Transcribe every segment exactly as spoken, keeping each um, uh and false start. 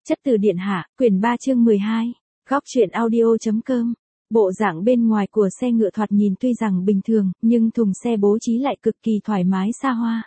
Chất từ điện hạ, quyển ba chương mười hai, góc truyện audio.com. Bộ dạng bên ngoài của xe ngựa thoạt nhìn tuy rằng bình thường, nhưng thùng xe bố trí lại cực kỳ thoải mái xa hoa.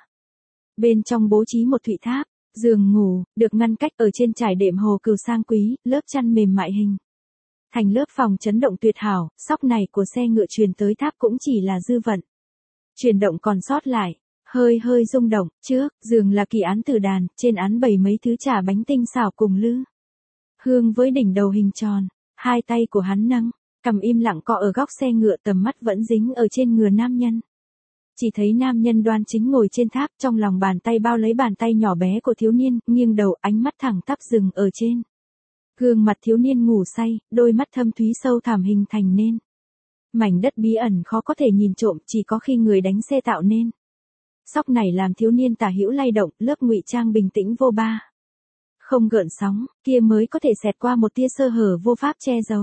Bên trong bố trí một thụy tháp, giường ngủ, được ngăn cách ở trên trải đệm hồ cừu sang quý, lớp chăn mềm mại hình thành lớp phòng chấn động tuyệt hảo, sóc này của xe ngựa truyền tới tháp cũng chỉ là dư vận. Truyền động còn sót lại, hơi hơi rung động, trước, giường là kỳ án tử đàn, trên án bày mấy thứ trà bánh tinh xảo cùng lư hương với đỉnh đầu hình tròn, hai tay của hắn nâng, cầm im lặng cọ ở góc xe ngựa, tầm mắt vẫn dính ở trên ngựa nam nhân. Chỉ thấy nam nhân đoan chính ngồi trên tháp, trong lòng bàn tay bao lấy bàn tay nhỏ bé của thiếu niên, nghiêng đầu, ánh mắt thẳng tắp dừng ở trên gương mặt thiếu niên ngủ say, đôi mắt thâm thúy sâu thẳm hình thành nên mảnh đất bí ẩn khó có thể nhìn trộm, chỉ có khi người đánh xe tạo nên. Sóc này làm thiếu niên tả hữu lay động, lớp ngụy trang bình tĩnh vô ba không gợn sóng, kia mới có thể xẹt qua một tia sơ hở vô pháp che giấu.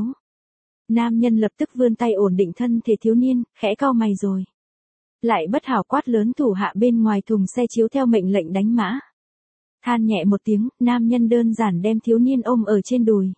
Nam nhân lập tức vươn tay ổn định thân thể thiếu niên, khẽ cau mày rồi lại bất hảo quát lớn thủ hạ bên ngoài thùng xe chiếu theo mệnh lệnh đánh mã. Than nhẹ một tiếng, nam nhân đơn giản đem thiếu niên ôm ở trên đùi,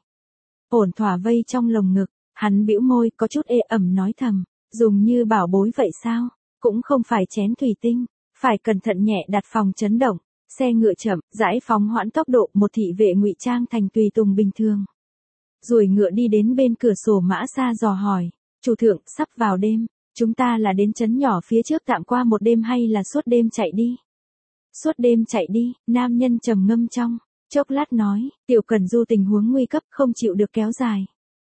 ổn thỏa vây trong lồng ngực. Hắn bĩu môi, có chút ê ẩm nói thầm, dùng như bảo bối vậy sao, cũng không phải chén thủy tinh, phải cẩn thận nhẹ đặt phòng chấn động. Xe ngựa chậm, rãi phóng hoãn tốc độ, một thị vệ ngụy trang thành tùy tùng bình thường rồi ngựa đi đến bên cửa sổ mã xa dò hỏi, chủ thượng, sắp vào đêm, chúng ta là đến trấn nhỏ phía trước tạm qua một đêm hay là suốt đêm chạy đi? Suốt đêm chạy đi, nam nhân trầm ngâm trong chốc lát nói, tiểu cần du tình huống nguy cấp không chịu được kéo dài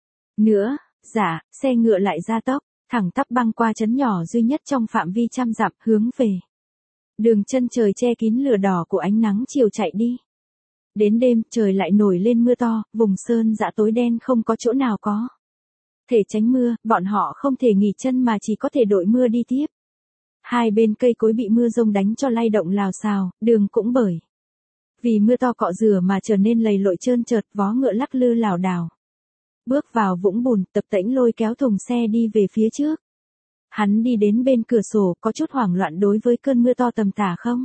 nữa. Dạ, xe ngựa lại ra tốc, thẳng tắp băng qua trấn nhỏ duy nhất trong phạm vi trăm dặm, hướng về đường chân trời che kín lửa đỏ của ánh nắng chiều chạy đi. Đến đêm, trời lại nổi lên mưa to, vùng sơn dã tối đen không có chỗ nào có thể tránh mưa, bọn họ không thể nghỉ chân mà chỉ có thể đội mưa đi tiếp. Hai bên cây cối bị mưa rông đánh cho lay động lào xào, đường cũng bởi vì mưa to cọ rửa mà trở nên lầy lội trơn trượt, vó ngựa lắc lư lảo đảo bước vào vũng bùn. Tập Tễnh lôi kéo thùng xe đi về phía trước. Hắn đi đến bên cửa sổ, có chút hoảng loạn đối với cơn mưa to tầm tả không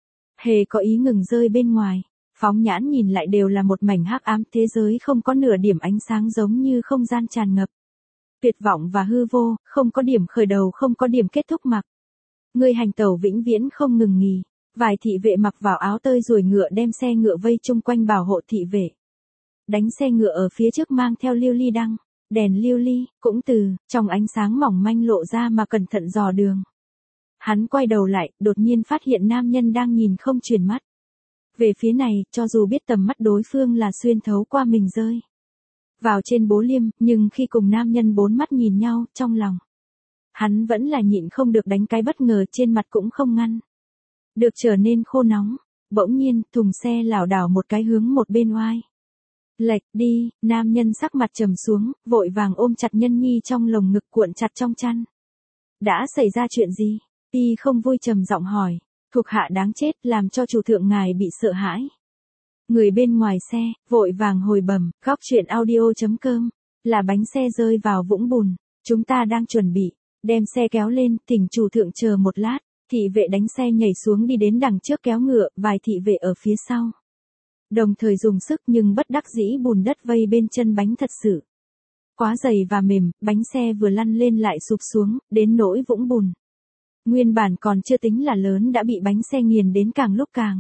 hề có ý ngừng rơi bên ngoài. Phóng nhãn nhìn lại đều là một mảnh hắc ám, thế giới không có nửa điểm ánh sáng, giống như không gian tràn ngập tuyệt vọng và hư vô, không có điểm khởi đầu, không có điểm kết thúc, mặc người hành tẩu vĩnh viễn không ngừng nghỉ. Vài thị vệ mặc vào áo tơi ruồi ngựa đem xe ngựa vây chung quanh bảo hộ. Thị vệ đánh xe ngựa ở phía trước mang theo lưu ly đăng, đèn lưu ly, cũng từ trong ánh sáng mỏng manh lộ ra mà cẩn thận dò đường. Hắn quay đầu lại, đột nhiên phát hiện nam nhân đang nhìn không chuyển mắt về phía này, cho dù biết tầm mắt đối phương là xuyên thấu qua mình rơi vào trên bố liêm, nhưng khi cùng nam nhân bốn mắt nhìn nhau, trong lòng hắn vẫn là nhịn không được đánh cái bất ngờ, trên mặt cũng không ngăn được trở nên khô nóng. Bỗng nhiên, thùng xe lảo đảo một cái hướng một bên oai lệch đi, nam nhân sắc mặt trầm xuống, vội vàng ôm chặt nhân nhi trong lồng ngực, cuộn chặt trong chăn. Đã xảy ra chuyện gì? Y không vui trầm giọng hỏi. Thuộc hạ đáng chết, làm cho chủ thượng ngài bị sợ hãi. Người bên ngoài xe vội vàng hồi bẩm, góc truyện audio.com, là bánh xe rơi vào vũng bùn, chúng ta đang chuẩn bị đem xe kéo lên, thỉnh chủ thượng chờ một lát. Thị vệ đánh xe nhảy xuống đi đến đằng trước kéo ngựa, vài thị vệ ở phía sau đồng thời dùng sức, nhưng bất đắc dĩ bùn đất vây bên chân bánh thật sự quá dày và mềm, bánh xe vừa lăn lên lại sụp xuống, đến nỗi vũng bùn nguyên bản còn chưa tính là lớn đã bị bánh xe nghiền đến càng lúc càng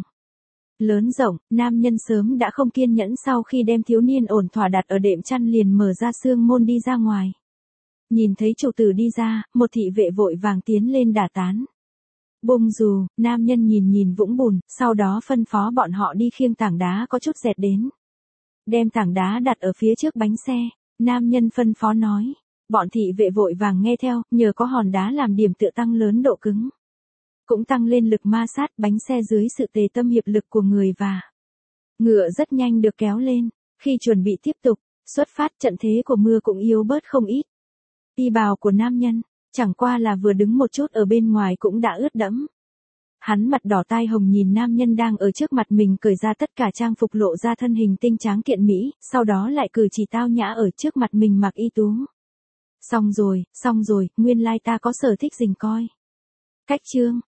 lớn rộng. Nam nhân sớm đã không kiên nhẫn, sau khi đem thiếu niên ổn thỏa đặt ở đệm chăn liền mở ra xương môn đi ra ngoài. Nhìn thấy chủ tử đi ra, một thị vệ vội vàng tiến lên đả tán. Bung dù, nam nhân nhìn nhìn vũng bùn, sau đó phân phó bọn họ đi khiêng tảng đá có chút dẹt đến. Đem tảng đá đặt ở phía trước bánh xe, nam nhân phân phó nói. Bọn thị vệ vội vàng nghe theo, nhờ có hòn đá làm điểm tựa tăng lớn độ cứng, cũng tăng lên lực ma sát bánh xe dưới sự tề tâm hiệp lực của người và ngựa rất nhanh được kéo lên. Khi chuẩn bị tiếp tục xuất phát, trận thế của mưa cũng yếu bớt không ít. Y bào của nam nhân chẳng qua là vừa đứng một chút ở bên ngoài cũng đã ướt đẫm. Hắn mặt đỏ tai hồng nhìn nam nhân đang ở trước mặt mình cởi ra tất cả trang phục, lộ ra thân hình tinh tráng kiện mỹ, sau đó lại cử chỉ tao nhã ở trước mặt mình mặc y tú. Xong rồi, xong rồi, nguyên lai ta có sở thích rình coi. Cách chương,